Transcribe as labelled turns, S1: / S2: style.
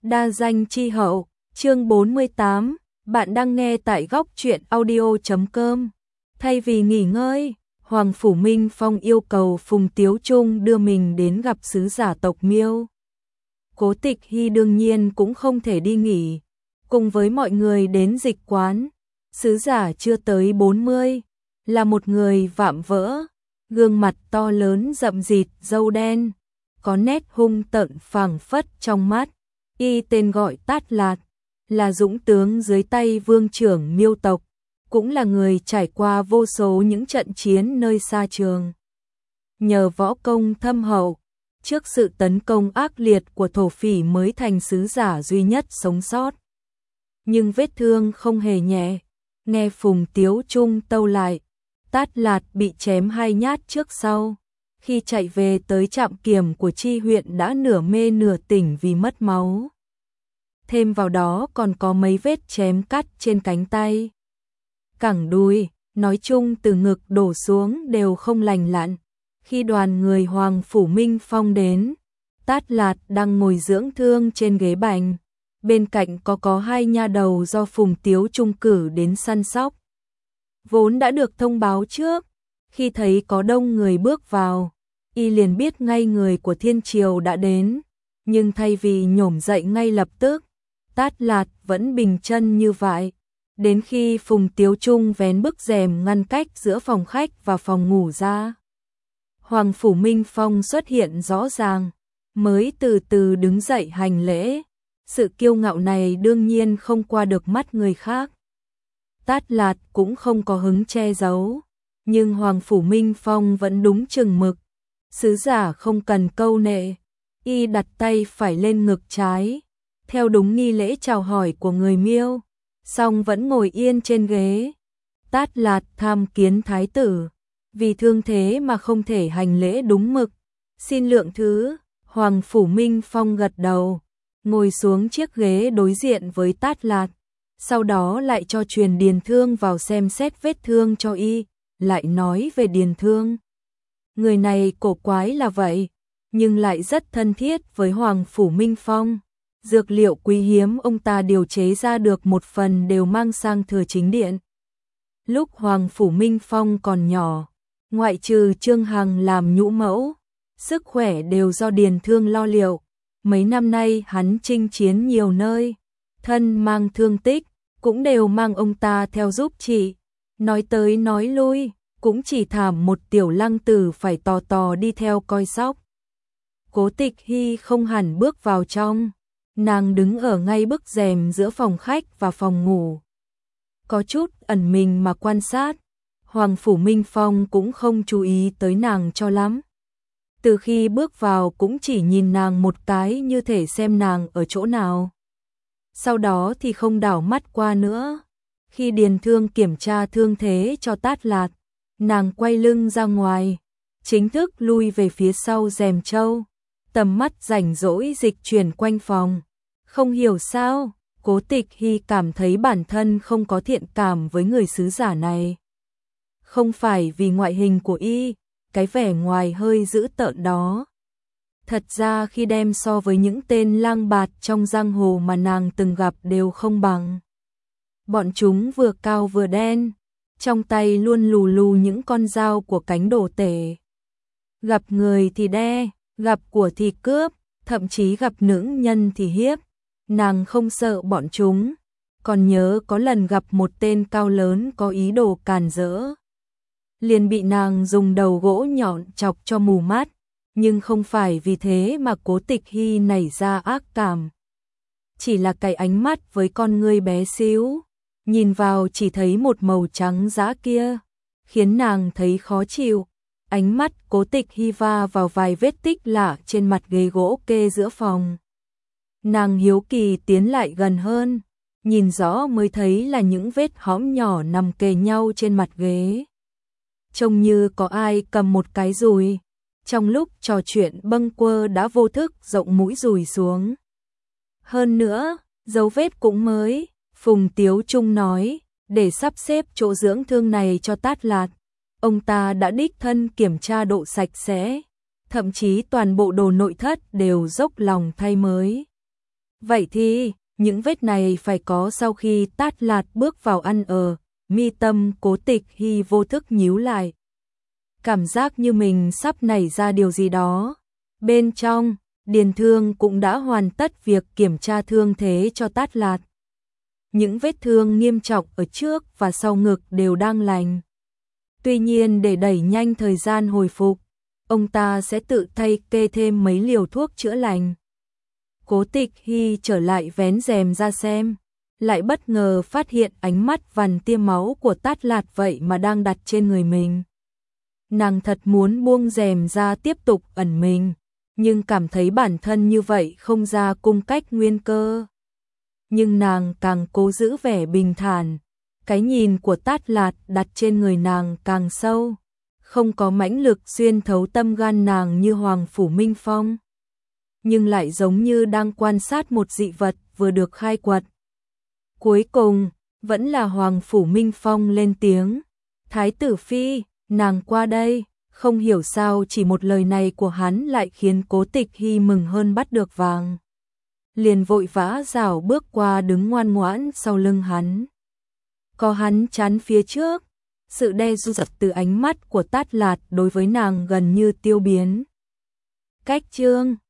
S1: Đa danh chi hậu, chương 48, bạn đang nghe tại góc truyện audio.com. Thay vì nghỉ ngơi, Hoàng Phủ Minh Phong yêu cầu Phùng Tiếu Trung đưa mình đến gặp sứ giả tộc Miêu. Cố Tịch Hy đương nhiên cũng không thể đi nghỉ, cùng với mọi người đến dịch quán. Sứ giả chưa tới 40, là một người vạm vỡ, gương mặt to lớn rậm rịt, râu đen, có nét hung tợn phảng phất trong mắt. Y tên gọi Tát Lạt, là dũng tướng dưới tay vương trưởng Miêu tộc, cũng là người trải qua vô số những trận chiến nơi xa trường. Nhờ võ công thâm hậu, trước sự tấn công ác liệt của thổ phỉ mới thành sứ giả duy nhất sống sót. Nhưng vết thương không hề nhẹ, nghe Phùng Tiếu Trung tâu lại, Tát Lạt bị chém 2 nhát trước sau. Khi chạy về tới trạm kiểm của chi huyện đã nửa mê nửa tỉnh vì mất máu. Thêm vào đó còn có mấy vết chém cắt trên cánh tay, cẳng đùi, nói chung từ ngực đổ xuống đều không lành lặn. Khi đoàn người Hoàng Phủ Minh Phong đến, Tát Lạt đang ngồi dưỡng thương trên ghế bành, bên cạnh có 2 nha đầu do Phùng Tiếu Trung cử đến săn sóc. Vốn đã được thông báo trước, khi thấy có đông người bước vào, y liền biết ngay người của Thiên Triều đã đến, nhưng thay vì nhổm dậy ngay lập tức, Tát Lạt vẫn bình chân như vậy. Đến khi Phùng Tiếu Trung vén bức rèm ngăn cách giữa phòng khách và phòng ngủ ra, Hoàng Phủ Minh Phong xuất hiện rõ ràng, mới từ từ đứng dậy hành lễ. Sự kiêu ngạo này đương nhiên không qua được mắt người khác. Tát Lạt cũng không có hứng che giấu, nhưng Hoàng Phủ Minh Phong vẫn đúng chừng mực. Sứ giả không cần câu nệ, y đặt tay phải lên ngực trái, theo đúng nghi lễ chào hỏi của người Miêu, song vẫn ngồi yên trên ghế. Tát Lạt tham kiến thái tử, vì thương thế mà không thể hành lễ đúng mực, xin lượng thứ. Hoàng Phủ Minh Phong gật đầu, ngồi xuống chiếc ghế đối diện với Tát Lạt, sau đó lại cho truyền Điền Thương vào xem xét vết thương cho y, lại nói về Điền Thương. Người này cổ quái là vậy, nhưng lại rất thân thiết với Hoàng Phủ Minh Phong. Dược liệu quý hiếm ông ta điều chế ra được một phần đều mang sang Thừa Chính Điện. Lúc Hoàng Phủ Minh Phong còn nhỏ, ngoại trừ Trương Hằng làm nhũ mẫu, sức khỏe đều do Điền Thương lo liệu. Mấy năm nay hắn chinh chiến nhiều nơi, thân mang thương tích, cũng đều mang ông ta theo giúp chị. Nói tới nói lui, cũng chỉ thảm một tiểu lăng tử phải tò tò đi theo coi sóc. Cố Tịch Hy không hẳn bước vào trong, nàng đứng ở ngay bức rèm giữa phòng khách và phòng ngủ, có chút ẩn mình mà quan sát. Hoàng Phủ Minh Phong cũng không chú ý tới nàng cho lắm. Từ khi bước vào cũng chỉ nhìn nàng một cái như thể xem nàng ở chỗ nào. Sau đó thì không đảo mắt qua nữa. Khi Điền Thương kiểm tra thương thế cho Tát Lạt, nàng quay lưng ra ngoài, chính thức lui về phía sau rèm trâu, tầm mắt rảnh rỗi dịch chuyển quanh phòng. Không hiểu sao, Cố Tịch Hy cảm thấy bản thân không có thiện cảm với người sứ giả này. Không phải vì ngoại hình của y, cái vẻ ngoài hơi dữ tợn đó. Thật ra khi đem so với những tên lang bạt trong giang hồ mà nàng từng gặp đều không bằng. Bọn chúng vừa cao vừa đen, trong tay luôn lù lù những con dao của cánh đồ tể. Gặp người thì đe, gặp của thì cướp, thậm chí gặp nữ nhân thì hiếp. Nàng không sợ bọn chúng, còn nhớ có lần gặp một tên cao lớn có ý đồ càn rỡ, liền bị nàng dùng đầu gỗ nhọn chọc cho mù mắt, nhưng không phải vì thế mà Cố Tịch Hy nảy ra ác cảm. Chỉ là cái ánh mắt với con ngươi bé xíu, nhìn vào chỉ thấy một màu trắng dã kia, khiến nàng thấy khó chịu. Ánh mắt Cố Tịch Hy va vào vài vết tích lạ trên mặt ghế gỗ kê giữa phòng. Nàng hiếu kỳ tiến lại gần hơn, nhìn rõ mới thấy là những vết hõm nhỏ nằm kề nhau trên mặt ghế. Trông như có ai cầm một cái dùi, trong lúc trò chuyện bâng quơ đã vô thức rộng mũi dùi xuống. Hơn nữa, dấu vết cũng mới, Phùng Tiếu Trung nói, để sắp xếp chỗ dưỡng thương này cho Tát Lạt, ông ta đã đích thân kiểm tra độ sạch sẽ, thậm chí toàn bộ đồ nội thất đều dốc lòng thay mới. Vậy thì, những vết này phải có sau khi Tát Lạt bước vào ăn ở, mi tâm Cố Tịch Hy vô thức nhíu lại. Cảm giác như mình sắp nảy ra điều gì đó. Bên trong, Điền Thương cũng đã hoàn tất việc kiểm tra thương thế cho Tát Lạt. Những vết thương nghiêm trọng ở trước và sau ngực đều đang lành. Tuy nhiên để đẩy nhanh thời gian hồi phục, ông ta sẽ tự thay kê thêm mấy liều thuốc chữa lành. Cố Tịch Hy trở lại vén rèm ra xem, lại bất ngờ phát hiện ánh mắt vằn tia máu của Tát Lạt vậy mà đang đặt trên người mình. Nàng thật muốn buông rèm ra tiếp tục ẩn mình, nhưng cảm thấy bản thân như vậy không ra cung cách nguyên cơ. Nhưng nàng càng cố giữ vẻ bình thản, cái nhìn của Tát Lạt đặt trên người nàng càng sâu, không có mãnh lực xuyên thấu tâm gan nàng như Hoàng Phủ Minh Phong, nhưng lại giống như đang quan sát một dị vật vừa được khai quật. Cuối cùng, vẫn là Hoàng Phủ Minh Phong lên tiếng, Thái tử Phi, nàng qua đây. Không hiểu sao chỉ một lời này của hắn lại khiến Cố Tịch Hy mừng hơn bắt được vàng. Liền vội vã rảo bước qua đứng ngoan ngoãn sau lưng hắn. Có hắn chắn phía trước, sự đe dọa từ ánh mắt của Tát Lạt đối với nàng gần như tiêu biến. Cách chương